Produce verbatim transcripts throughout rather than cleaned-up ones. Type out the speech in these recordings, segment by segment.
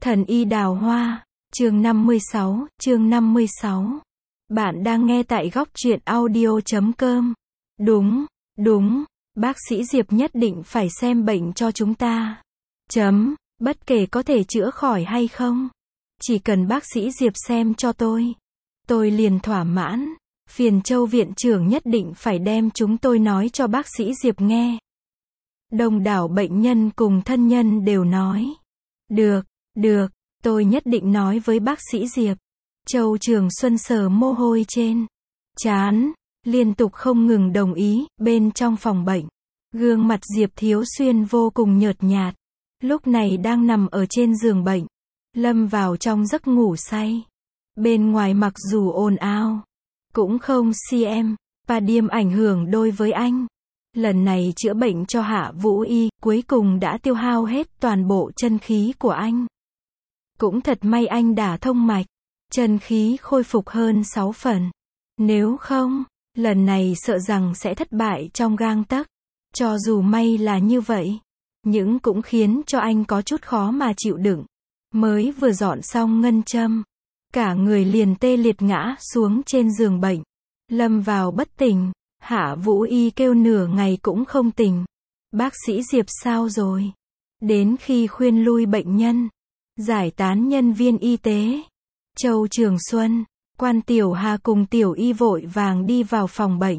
Thần y đào hoa, chương năm mươi sáu, chương năm mươi sáu. Bạn đang nghe tại góc truyện audio chấm com. Đúng, đúng, bác sĩ Diệp nhất định phải xem bệnh cho chúng ta. Chấm, bất kể có thể chữa khỏi hay không. Chỉ cần bác sĩ Diệp xem cho tôi. Tôi liền thỏa mãn. Phiền Châu viện trưởng nhất định phải đem chúng tôi nói cho bác sĩ Diệp nghe. Đông đảo bệnh nhân cùng thân nhân đều nói. Được, được, tôi nhất định nói với bác sĩ Diệp. Châu Trường Xuân sờ mồ hôi trên trán, liên tục không ngừng đồng ý. Bên trong phòng bệnh, gương mặt Diệp Thiếu Xuyên vô cùng nhợt nhạt. Lúc này đang nằm ở trên giường bệnh, lâm vào trong giấc ngủ say. Bên ngoài mặc dù ồn ào, cũng không xem, và điềm ảnh hưởng đối với anh. Lần này chữa bệnh cho Hạ Vũ Y, cuối cùng đã tiêu hao hết toàn bộ chân khí của anh. Cũng thật may anh đả thông mạch, chân khí khôi phục hơn sáu phần. Nếu không, lần này sợ rằng sẽ thất bại trong gang tấc. Cho dù may là như vậy, nhưng cũng khiến cho anh có chút khó mà chịu đựng. Mới vừa dọn xong ngân châm, cả người liền tê liệt ngã xuống trên giường bệnh, lâm vào bất tỉnh. Hạ Vũ Y kêu nửa ngày cũng không tỉnh. Bác sĩ Diệp sao rồi? Đến khi khuyên lui bệnh nhân, giải tán nhân viên y tế, Châu Trường Xuân, Quan Tiểu Hà cùng Tiểu Y vội vàng đi vào phòng bệnh.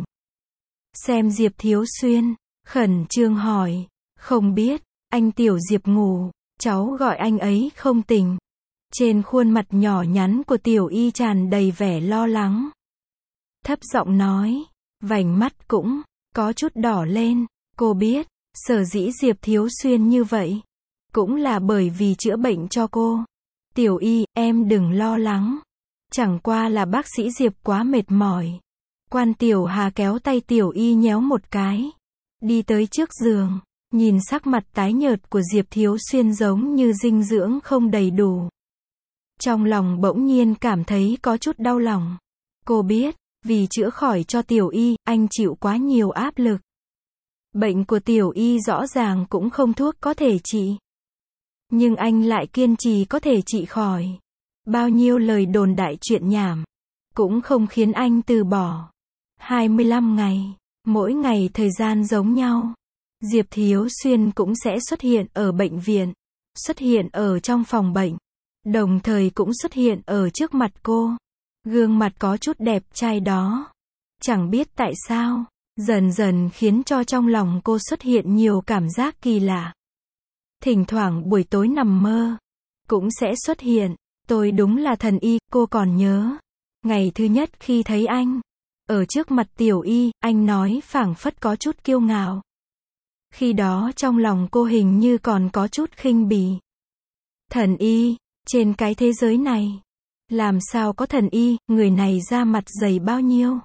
Xem Diệp Thiếu Xuyên, khẩn trương hỏi, không biết, anh Tiểu Diệp ngủ, cháu gọi anh ấy không tỉnh. Trên khuôn mặt nhỏ nhắn của Tiểu Y tràn đầy vẻ lo lắng. Thấp giọng nói, vành mắt cũng có chút đỏ lên. Cô biết, sở dĩ Diệp Thiếu Xuyên như vậy, cũng là bởi vì chữa bệnh cho cô. Tiểu Y, em đừng lo lắng. Chẳng qua là bác sĩ Diệp quá mệt mỏi. Quan Tiểu Hà kéo tay Tiểu Y nhéo một cái, đi tới trước giường, nhìn sắc mặt tái nhợt của Diệp Thiếu Xuyên giống như dinh dưỡng không đầy đủ. Trong lòng bỗng nhiên cảm thấy có chút đau lòng. Cô biết, vì chữa khỏi cho Tiểu Y, anh chịu quá nhiều áp lực. Bệnh của Tiểu Y rõ ràng cũng không thuốc có thể trị. Nhưng anh lại kiên trì có thể trị khỏi. Bao nhiêu lời đồn đại chuyện nhảm, cũng không khiến anh từ bỏ. hai mươi lăm ngày, mỗi ngày thời gian giống nhau. Diệp Thiếu Xuyên cũng sẽ xuất hiện ở bệnh viện, xuất hiện ở trong phòng bệnh, đồng thời cũng xuất hiện ở trước mặt cô. Gương mặt có chút đẹp trai đó, chẳng biết tại sao, dần dần khiến cho trong lòng cô xuất hiện nhiều cảm giác kỳ lạ. Thỉnh thoảng buổi tối nằm mơ, cũng sẽ xuất hiện. Tôi đúng là thần y, cô còn nhớ. Ngày thứ nhất khi thấy anh, ở trước mặt Tiểu Y, anh nói phảng phất có chút kiêu ngạo. Khi đó trong lòng cô hình như còn có chút khinh bỉ. Thần y, trên cái thế giới này, làm sao có thần y, người này da mặt dày bao nhiêu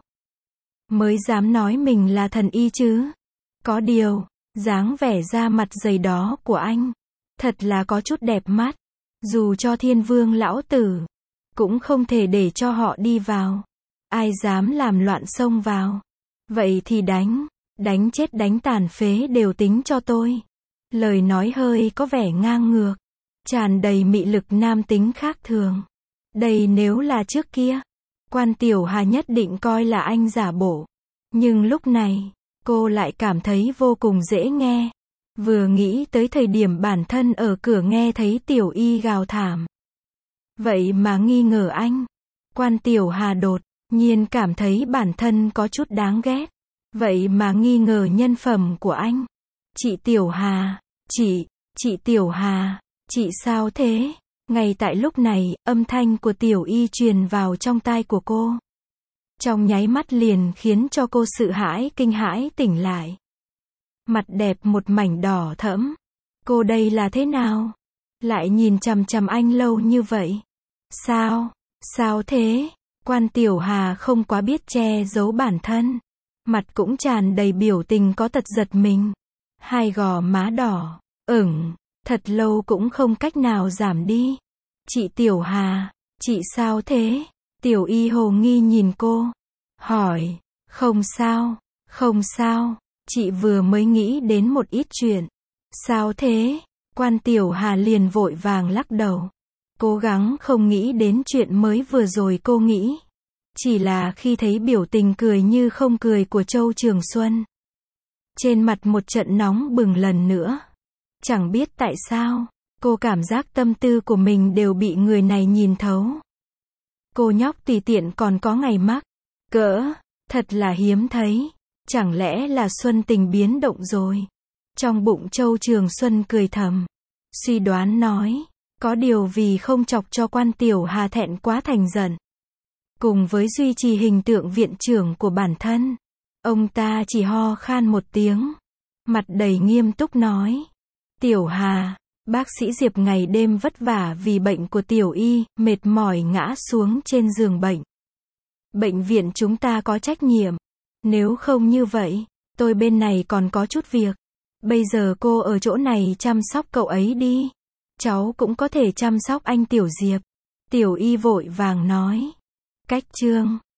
mới dám nói mình là thần y chứ? Có điều, dáng vẻ da mặt dày đó của anh, thật là có chút đẹp mắt. Dù cho Thiên Vương lão tử, cũng không thể để cho họ đi vào. Ai dám làm loạn xông vào, vậy thì đánh, đánh chết đánh tàn phế đều tính cho tôi. Lời nói hơi có vẻ ngang ngược, tràn đầy mị lực nam tính khác thường. Đây nếu là trước kia, Quan Tiểu Hà nhất định coi là anh giả bộ. Nhưng lúc này, cô lại cảm thấy vô cùng dễ nghe. Vừa nghĩ tới thời điểm bản thân ở cửa nghe thấy Tiểu Y gào thảm, vậy mà nghi ngờ anh. Quan Tiểu Hà đột nhiên cảm thấy bản thân có chút đáng ghét. Vậy mà nghi ngờ nhân phẩm của anh. Chị Tiểu Hà, chị, chị Tiểu Hà, chị sao thế? Ngay tại lúc này, âm thanh của Tiểu Y truyền vào trong tai của cô. Trong nháy mắt liền khiến cho cô sự hãi kinh hãi tỉnh lại. Mặt đẹp một mảnh đỏ thẫm. Cô đây là thế nào? Lại nhìn chằm chằm anh lâu như vậy. Sao? Sao thế? Quan Tiểu Hà không quá biết che giấu bản thân. Mặt cũng tràn đầy biểu tình có tật giật mình. Hai gò má đỏ, ửng, thật lâu cũng không cách nào giảm đi. Chị Tiểu Hà, chị sao thế? Tiểu Y hồ nghi nhìn cô, hỏi, không sao, không sao, chị vừa mới nghĩ đến một ít chuyện. Sao thế? Quan Tiểu Hà liền vội vàng lắc đầu. Cố gắng không nghĩ đến chuyện mới vừa rồi cô nghĩ. Chỉ là khi thấy biểu tình cười như không cười của Châu Trường Xuân. Trên mặt một trận nóng bừng lần nữa. Chẳng biết tại sao, cô cảm giác tâm tư của mình đều bị người này nhìn thấu. Cô nhóc tùy tiện còn có ngày mắc cỡ, thật là hiếm thấy. Chẳng lẽ là Xuân tình biến động rồi? Trong bụng Châu Trường Xuân cười thầm. Suy đoán nói, có điều vì không chọc cho quan tiểu Hà thẹn quá thành giận. Cùng với duy trì hình tượng viện trưởng của bản thân, ông ta chỉ ho khan một tiếng. Mặt đầy nghiêm túc nói. Tiểu Hà, bác sĩ Diệp ngày đêm vất vả vì bệnh của Tiểu Y, mệt mỏi ngã xuống trên giường bệnh. Bệnh viện chúng ta có trách nhiệm. Nếu không như vậy, tôi bên này còn có chút việc. Bây giờ cô ở chỗ này chăm sóc cậu ấy đi. Cháu cũng có thể chăm sóc anh Tiểu Diệp. Tiểu Y vội vàng nói. Cách chương